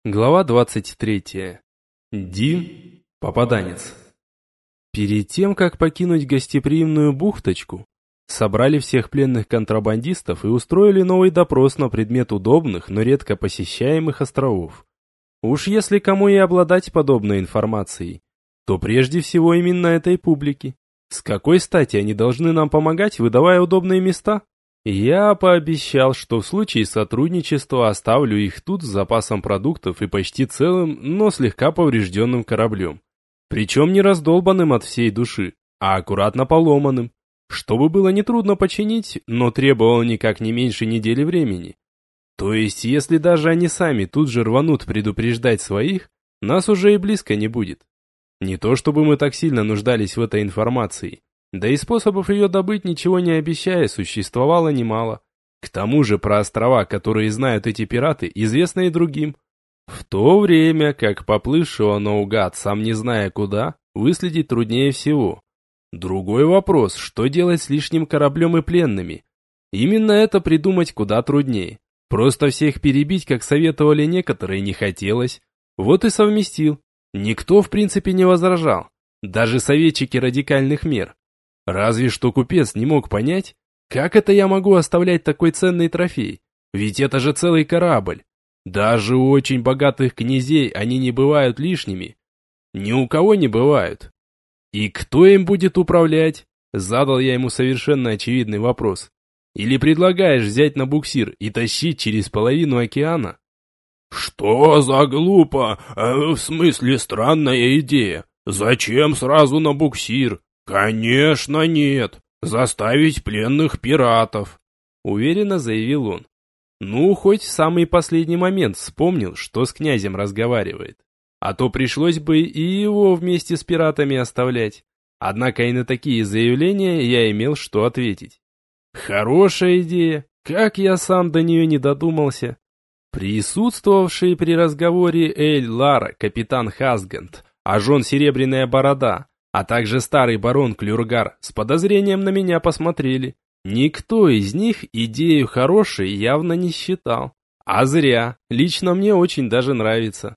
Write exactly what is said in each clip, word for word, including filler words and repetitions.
Глава двадцать третья. Дим, попаданец. Перед тем, как покинуть гостеприимную бухточку, собрали всех пленных контрабандистов и устроили новый допрос на предмет удобных, но редко посещаемых островов. Уж если кому и обладать подобной информацией, то прежде всего именно этой публике. С какой стати они должны нам помогать, выдавая удобные места? Я пообещал, что в случае сотрудничества оставлю их тут с запасом продуктов и почти целым, но слегка поврежденным кораблем. Причем не раздолбанным от всей души, а аккуратно поломанным, чтобы было нетрудно починить, но требовало никак не меньше недели времени. То есть, если даже они сами тут же рванут предупреждать своих, нас уже и близко не будет. Не то чтобы мы так сильно нуждались в этой информации. Да и способов ее добыть, ничего не обещая, существовало немало. К тому же про острова, которые знают эти пираты, известно и другим. В то время как поплывшего наугад, сам не зная куда, выследить труднее всего. Другой вопрос, что делать с лишним кораблем и пленными? Именно это придумать куда труднее. Просто всех перебить, как советовали некоторые, не хотелось. Вот и совместил. Никто в принципе не возражал. Даже советчики радикальных мер. Разве что купец не мог понять, как это я могу оставлять такой ценный трофей, ведь это же целый корабль. Даже у очень богатых князей они не бывают лишними. Ни у кого не бывают. И кто им будет управлять? Задал я ему совершенно очевидный вопрос. Или предлагаешь взять на буксир и тащить через половину океана? Что за глупо, э, в смысле странная идея? Зачем сразу на буксир? «Конечно нет! Заставить пленных пиратов!» Уверенно заявил он. Ну, хоть в самый последний момент вспомнил, что с князем разговаривает. А то пришлось бы и его вместе с пиратами оставлять. Однако и на такие заявления я имел что ответить. Хорошая идея, как я сам до нее не додумался. Присутствовавший при разговоре Эль Лара, капитан Хасгант, Ажон Серебряная Борода, а также старый барон Клюргар с подозрением на меня посмотрели. Никто из них идею хорошей явно не считал. А зря, лично мне очень даже нравится.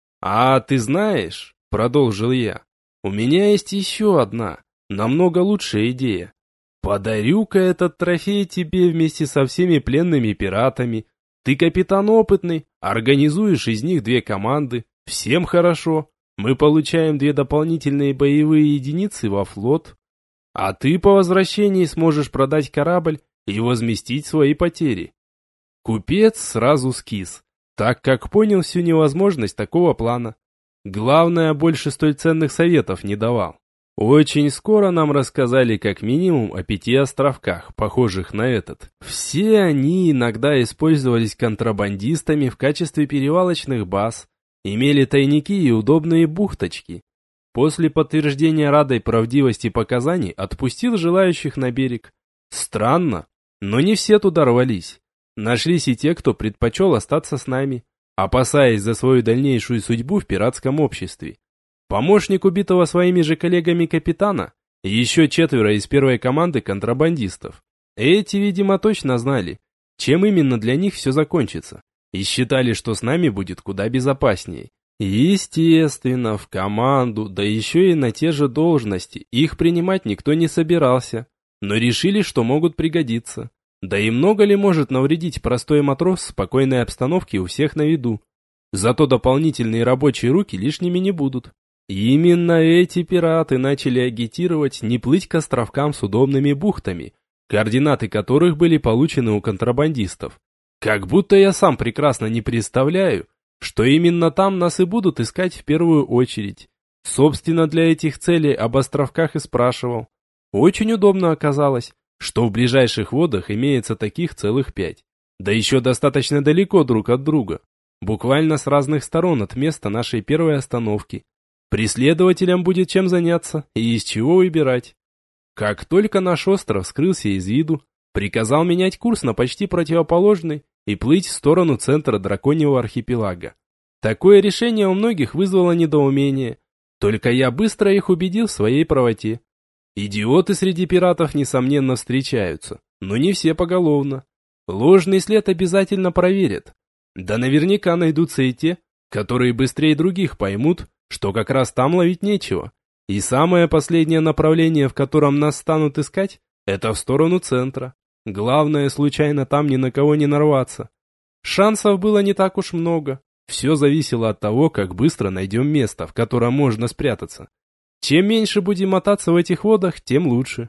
«А ты знаешь», — продолжил я, — «у меня есть еще одна, намного лучшая идея. Подарю-ка этот трофей тебе вместе со всеми пленными пиратами. Ты капитан опытный, организуешь из них две команды, всем хорошо». Мы получаем две дополнительные боевые единицы во флот, а ты по возвращении сможешь продать корабль и возместить свои потери. Купец сразу скис, так как понял всю невозможность такого плана. Главное, больше столь ценных советов не давал. Очень скоро нам рассказали как минимум о пяти островках, похожих на этот. Все они иногда использовались контрабандистами в качестве перевалочных баз, имели тайники и удобные бухточки. После подтверждения Радой правдивости показаний отпустил желающих на берег. Странно, но не все туда рвались. Нашлись и те, кто предпочел остаться с нами, опасаясь за свою дальнейшую судьбу в пиратском обществе. Помощник убитого своими же коллегами капитана и еще четверо из первой команды контрабандистов. Эти, видимо, точно знали, чем именно для них все закончится. И считали, что с нами будет куда безопаснее. Естественно, в команду, да еще и на те же должности, их принимать никто не собирался, но решили, что могут пригодиться. Да и много ли может навредить простой матрос в спокойной обстановке у всех на виду? Зато дополнительные рабочие руки лишними не будут. И именно эти пираты начали агитировать не плыть к островкам с удобными бухтами, координаты которых были получены у контрабандистов. Как будто я сам прекрасно не представляю, что именно там нас и будут искать в первую очередь. Собственно, для этих целей об островках и спрашивал. Очень удобно оказалось, что в ближайших водах имеется таких целых пять. Да еще достаточно далеко друг от друга. Буквально с разных сторон от места нашей первой остановки. Преследователям будет чем заняться и из чего выбирать. Как только наш остров скрылся из виду, приказал менять курс на почти противоположный и плыть в сторону центра драконьего архипелага. Такое решение у многих вызвало недоумение, только я быстро их убедил в своей правоте. Идиоты среди пиратов, несомненно, встречаются, но не все поголовно. Ложный след обязательно проверят. Да наверняка найдутся и те, которые быстрее других поймут, что как раз там ловить нечего. И самое последнее направление, в котором нас станут искать, это в сторону центра. Главное, случайно там ни на кого не нарваться. Шансов было не так уж много. Все зависело от того, как быстро найдем место, в котором можно спрятаться. Чем меньше будем мотаться в этих водах, тем лучше.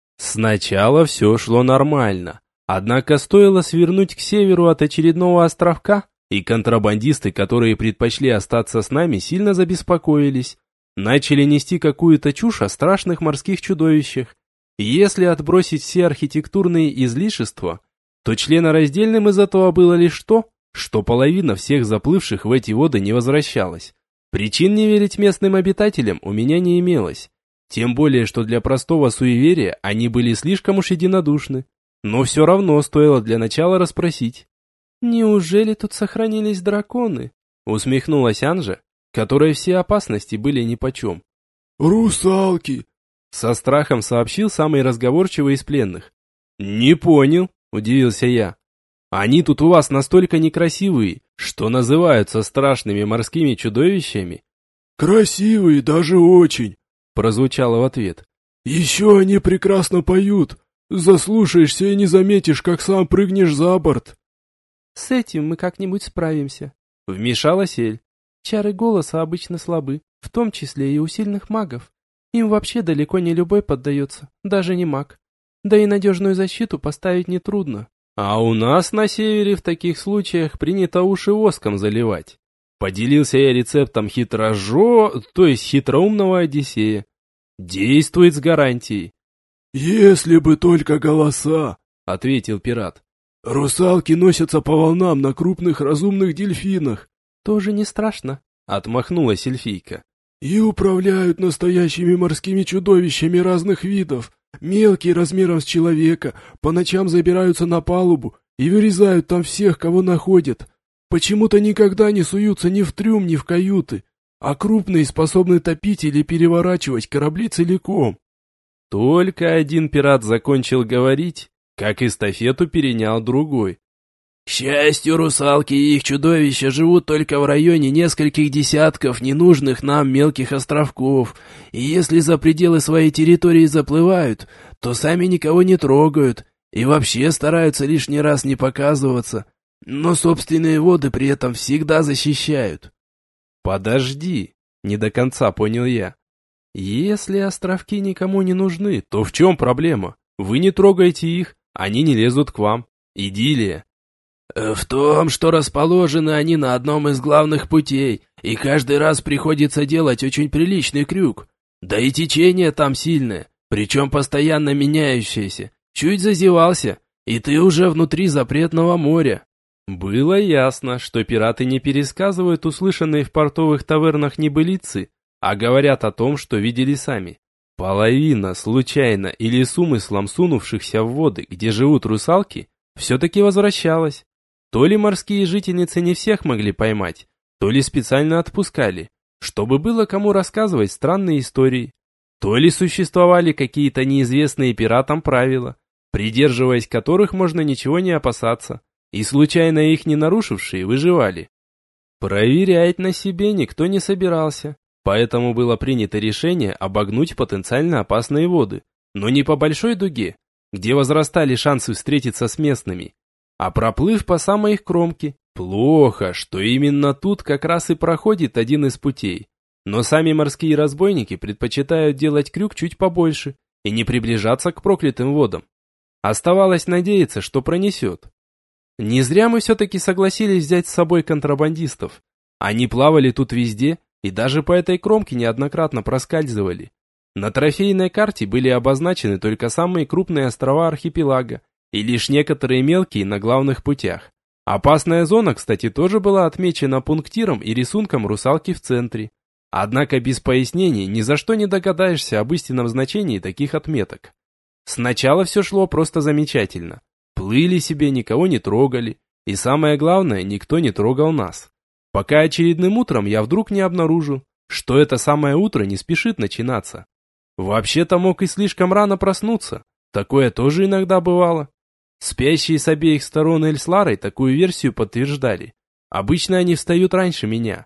Сначала все шло нормально. Однако стоило свернуть к северу от очередного островка, и контрабандисты, которые предпочли остаться с нами, сильно забеспокоились. Начали нести какую-то чушь о страшных морских чудовищах. Если отбросить все архитектурные излишества, то членораздельным из этого было лишь то, что половина всех заплывших в эти воды не возвращалась. Причин не верить местным обитателям у меня не имелось. Тем более, что для простого суеверия они были слишком уж единодушны. Но все равно стоило для начала расспросить. «Неужели тут сохранились драконы?» Усмехнулась Анжа, которой все опасности были нипочем. «Русалки!» Со страхом сообщил самый разговорчивый из пленных. «Не понял», удивился я. «Они тут у вас настолько некрасивые, что называются страшными морскими чудовищами?» «Красивые, даже очень», прозвучало в ответ. «Еще они прекрасно поют. Заслушаешься и не заметишь, как сам прыгнешь за борт». «С этим мы как-нибудь справимся», — вмешалась Эль. «Чары голоса обычно слабы, в том числе и у сильных магов. Им вообще далеко не любой поддается, даже не маг. Да и надежную защиту поставить нетрудно». «А у нас на севере в таких случаях принято уши воском заливать». Поделился я рецептом хитрожо, то есть хитроумного Одиссея. Действует с гарантией. «Если бы только голоса», — ответил пират. «Русалки носятся по волнам на крупных разумных дельфинах». «Тоже не страшно», — отмахнулась эльфийка. «И управляют настоящими морскими чудовищами разных видов. Мелкие размером с человека, по ночам забираются на палубу и вырезают там всех, кого находят. Почему-то никогда не суются ни в трюм, ни в каюты, а крупные способны топить или переворачивать корабли целиком». Только один пират закончил говорить, как эстафету перенял другой. «К счастью, русалки и их чудовища живут только в районе нескольких десятков ненужных нам мелких островков, и если за пределы своей территории заплывают, то сами никого не трогают и вообще стараются лишний раз не показываться, но собственные воды при этом всегда защищают». «Подожди», — не до конца понял я. «Если островки никому не нужны, то в чем проблема? Вы не трогаете их, они не лезут к вам. Идиллия». «В том, что расположены они на одном из главных путей, и каждый раз приходится делать очень приличный крюк. Да и течение там сильное, причем постоянно меняющееся. Чуть зазевался, и ты уже внутри запретного моря». Было ясно, что пираты не пересказывают услышанные в портовых тавернах небылицы, а говорят о том, что видели сами. Половина, случайно или с умыслом сунувшихся в воды, где живут русалки, все-таки возвращалась. То ли морские жительницы не всех могли поймать, то ли специально отпускали, чтобы было кому рассказывать странные истории, то ли существовали какие-то неизвестные пиратам правила, придерживаясь которых можно ничего не опасаться, и случайно их не нарушившие выживали. Проверять на себе никто не собирался, поэтому было принято решение обогнуть потенциально опасные воды, но не по большой дуге, где возрастали шансы встретиться с местными, а проплыв по самой их кромке. Плохо, что именно тут как раз и проходит один из путей. Но сами морские разбойники предпочитают делать крюк чуть побольше и не приближаться к проклятым водам. Оставалось надеяться, что пронесет. Не зря мы все-таки согласились взять с собой контрабандистов. Они плавали тут везде и даже по этой кромке неоднократно проскальзывали. На трофейной карте были обозначены только самые крупные острова архипелага и лишь некоторые мелкие на главных путях. Опасная зона, кстати, тоже была отмечена пунктиром и рисунком русалки в центре. Однако без пояснений ни за что не догадаешься об истинном значении таких отметок. Сначала все шло просто замечательно. Плыли себе, никого не трогали. И самое главное, никто не трогал нас. Пока очередным утром я вдруг не обнаружил, что это самое утро не спешит начинаться. Вообще-то мог и слишком рано проснуться. Такое тоже иногда бывало. Спящие с обеих сторон Эль с Ларой такую версию подтверждали. Обычно они встают раньше меня,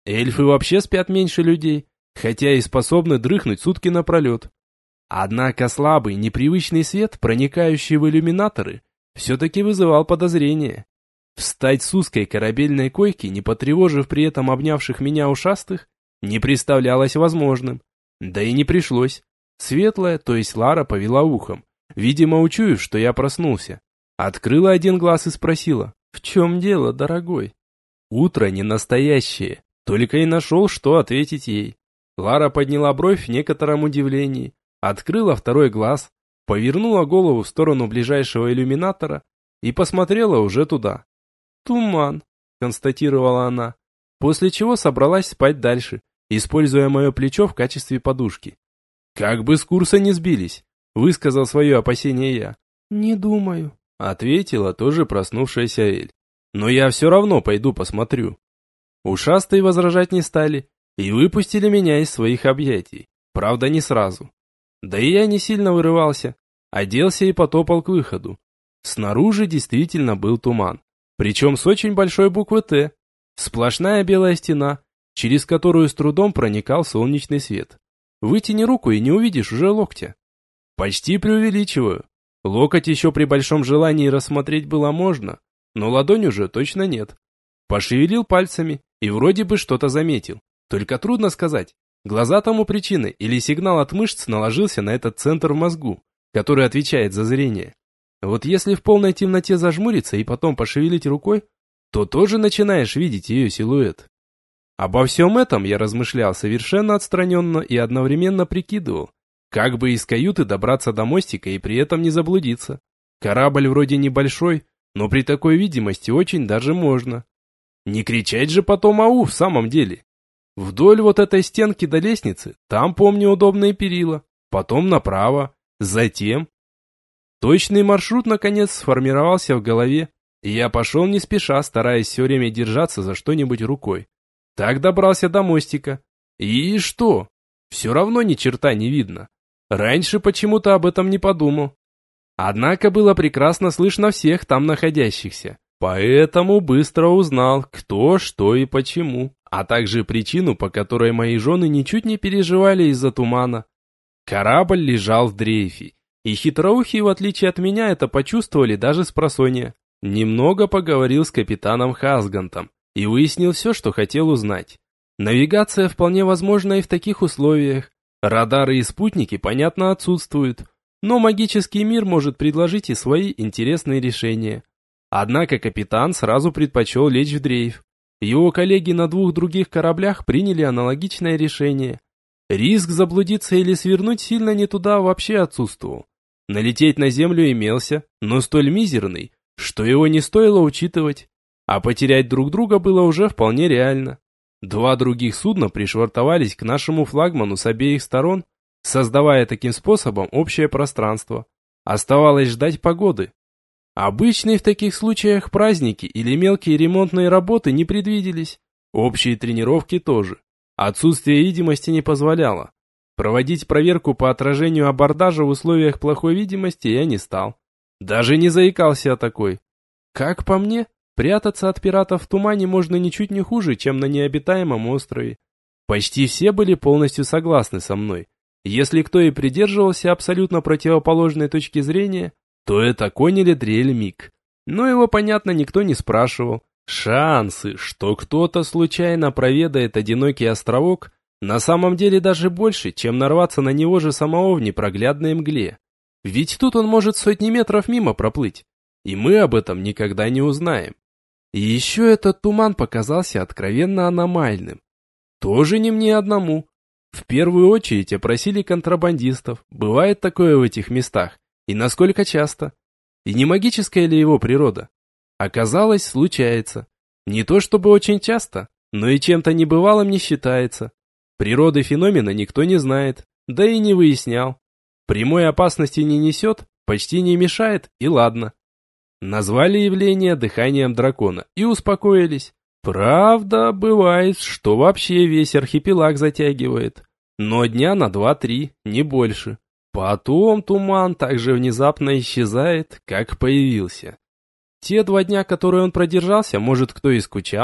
Эльфы вообще спят меньше людей, хотя и способны дрыхнуть сутки напролет. Однако слабый, непривычный свет, проникающий в иллюминаторы, все-таки вызывал подозрения. Встать с узкой корабельной койки, не потревожив при этом обнявших меня ушастых, не представлялось возможным. Да и не пришлось. Светлая, то есть Лара, повела ухом, видимо, учуяв, что я проснулся. Открыла один глаз и спросила: «В чем дело, дорогой?» Утро не настоящее, только и нашел, что ответить ей. Лара подняла бровь в некотором удивлении, открыла второй глаз, повернула голову в сторону ближайшего иллюминатора и посмотрела уже туда. «Туман», — констатировала она, после чего собралась спать дальше, используя мое плечо в качестве подушки. «Как бы с курса не сбились», — высказал свое опасение я. «Не думаю», — ответила тоже проснувшаяся Эль. «Но я все равно пойду посмотрю». Ушастые возражать не стали и выпустили меня из своих объятий, правда не сразу. Да и я не сильно вырывался, оделся и потопал к выходу. Снаружи действительно был туман, причем с очень большой буквы «Т». Сплошная белая стена, через которую с трудом проникал солнечный свет. Вытяни руку и не увидишь уже локтя. Почти преувеличиваю. Локоть еще при большом желании рассмотреть было можно, но ладонь уже точно нет. Пошевелил пальцами и вроде бы что-то заметил. Только трудно сказать, глаза тому причины или сигнал от мышц наложился на этот центр в мозгу, который отвечает за зрение. Вот если в полной темноте зажмуриться и потом пошевелить рукой, то тоже начинаешь видеть ее силуэт. Обо всем этом я размышлял совершенно отстраненно и одновременно прикидывал, как бы из каюты добраться до мостика и при этом не заблудиться. Корабль вроде небольшой, но при такой видимости очень даже можно. Не кричать же потом «ау» в самом деле. Вдоль вот этой стенки до лестницы, там, помню, удобные перила, потом направо, затем... Точный маршрут, наконец, сформировался в голове, и я пошел не спеша, стараясь все время держаться за что-нибудь рукой. Так добрался до мостика. И что? Все равно ни черта не видно. Раньше почему-то об этом не подумал. Однако было прекрасно слышно всех там находящихся. Поэтому быстро узнал, кто, что и почему, а также причину, по которой мои жены ничуть не переживали из-за тумана. Корабль лежал в дрейфе, и хитроухие, в отличие от меня, это почувствовали даже спросонья. Немного поговорил с капитаном Хасгантом и выяснил все, что хотел узнать. Навигация вполне возможна и в таких условиях. Радары и спутники, понятно, отсутствуют, но магический мир может предложить и свои интересные решения. Однако капитан сразу предпочел лечь в дрейф. Его коллеги на двух других кораблях приняли аналогичное решение. Риск заблудиться или свернуть сильно не туда вообще отсутствовал. Налететь на землю имелся, но столь мизерный, что его не стоило учитывать. А потерять друг друга было уже вполне реально. Два других судна пришвартовались к нашему флагману с обеих сторон, создавая таким способом общее пространство. Оставалось ждать погоды. Обычные в таких случаях праздники или мелкие ремонтные работы не предвиделись. Общие тренировки тоже. Отсутствие видимости не позволяло. Проводить проверку по отражению абордажа в условиях плохой видимости я не стал. Даже не заикался о такой. Как по мне, прятаться от пиратов в тумане можно ничуть не хуже, чем на необитаемом острове. Почти все были полностью согласны со мной. Если кто и придерживался абсолютно противоположной точки зрения, то это Коннель Эдриэль Мик. Но его, понятно, никто не спрашивал. Шансы, что кто-то случайно проведает одинокий островок, на самом деле даже больше, чем нарваться на него же самого в непроглядной мгле. Ведь тут он может сотни метров мимо проплыть, и мы об этом никогда не узнаем. И еще этот туман показался откровенно аномальным. Тоже не мне одному. В первую очередь опросили контрабандистов, бывает такое в этих местах, и насколько часто. И не магическая ли его природа? Оказалось, случается. Не то чтобы очень часто, но и чем-то небывалым не считается. Природы феномена никто не знает, да и не выяснял. Прямой опасности не несет, почти не мешает, и ладно. Назвали явление дыханием дракона и успокоились. Правда, бывает, что вообще весь архипелаг затягивает. Но дня на два-три, не больше. Потом туман так же внезапно исчезает, как появился. Те два дня, которые он продержался, может, кто и скучал.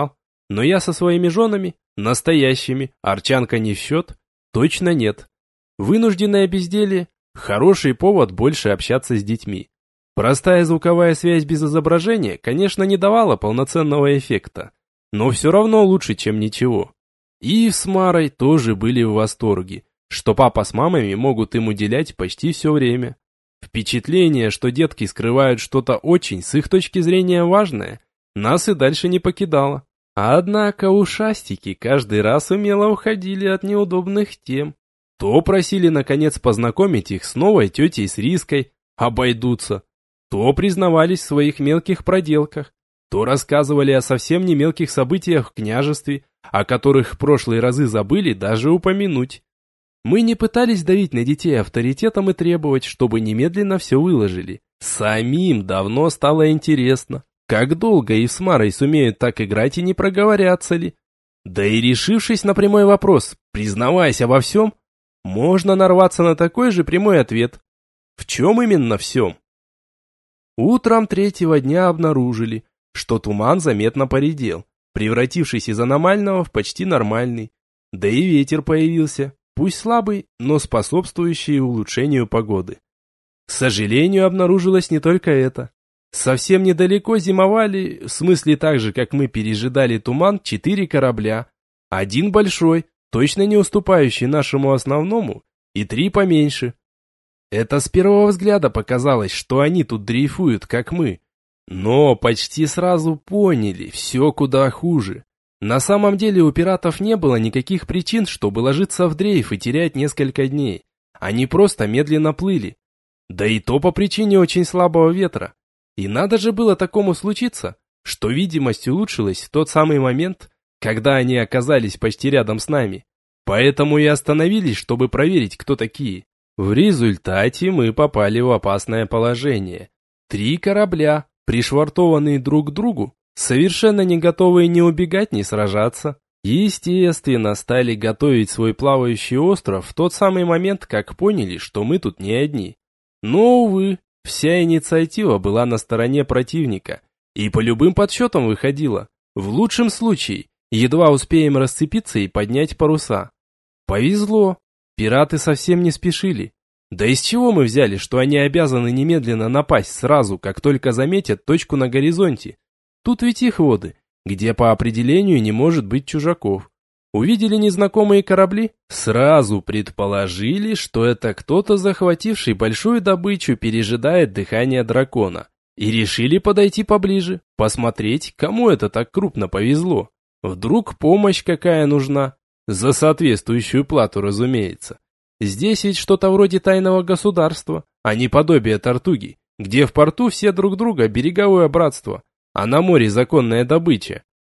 Но я со своими женами, настоящими, арчанка не в счет, точно нет. Вынужденное безделье – хороший повод больше общаться с детьми. Простая звуковая связь без изображения, конечно, не давала полноценного эффекта, но все равно лучше, чем ничего. И с Марой тоже были в восторге, что папа с мамами могут им уделять почти все время. Впечатление, что детки скрывают что-то очень, с их точки зрения, важное, нас и дальше не покидало. Однако ушастики каждый раз умело уходили от неудобных тем. То просили, наконец, познакомить их с новой тетей с Риской, обойдутся. То признавались в своих мелких проделках, то рассказывали о совсем не мелких событиях в княжестве, о которых в прошлые разы забыли даже упомянуть. Мы не пытались давить на детей авторитетом и требовать, чтобы немедленно все выложили. Самим давно стало интересно, как долго и с Марой сумеют так играть и не проговорятся ли. Да и решившись на прямой вопрос, признавайся во всем, можно нарваться на такой же прямой ответ. В чем именно всем? Утром третьего дня обнаружили, что туман заметно поредел, превратившись из аномального в почти нормальный. Да и ветер появился, пусть слабый, но способствующий улучшению погоды. К сожалению, обнаружилось не только это. Совсем недалеко зимовали, в смысле так же, как мы пережидали туман, четыре корабля. Один большой, точно не уступающий нашему основному, и три поменьше. Это с первого взгляда показалось, что они тут дрейфуют, как мы. Но почти сразу поняли, все куда хуже. На самом деле у пиратов не было никаких причин, чтобы ложиться в дрейф и терять несколько дней. Они просто медленно плыли. Да и то по причине очень слабого ветра. И надо же было такому случиться, что видимость улучшилась в тот самый момент, когда они оказались почти рядом с нами. Поэтому и остановились, чтобы проверить, кто такие. В результате мы попали в опасное положение. Три корабля, пришвартованные друг к другу, совершенно не готовые ни убегать, ни сражаться. Естественно, стали готовить свой плавающий остров в тот самый момент, как поняли, что мы тут не одни. Но, увы, вся инициатива была на стороне противника, и по любым подсчетам выходила. В лучшем случае, едва успеем расцепиться и поднять паруса. Повезло. Пираты совсем не спешили. Да из чего мы взяли, что они обязаны немедленно напасть сразу, как только заметят точку на горизонте? Тут ведь их воды, где по определению не может быть чужаков. Увидели незнакомые корабли, сразу предположили, что это кто-то, захвативший большую добычу, пережидает дыхание дракона. И решили подойти поближе, посмотреть, кому это так крупно повезло. Вдруг помощь какая нужна? За соответствующую плату, разумеется. Здесь ведь что-то вроде тайного государства, а не подобие Тартуги, где в порту все друг друга береговое братство, а на море законная добыча.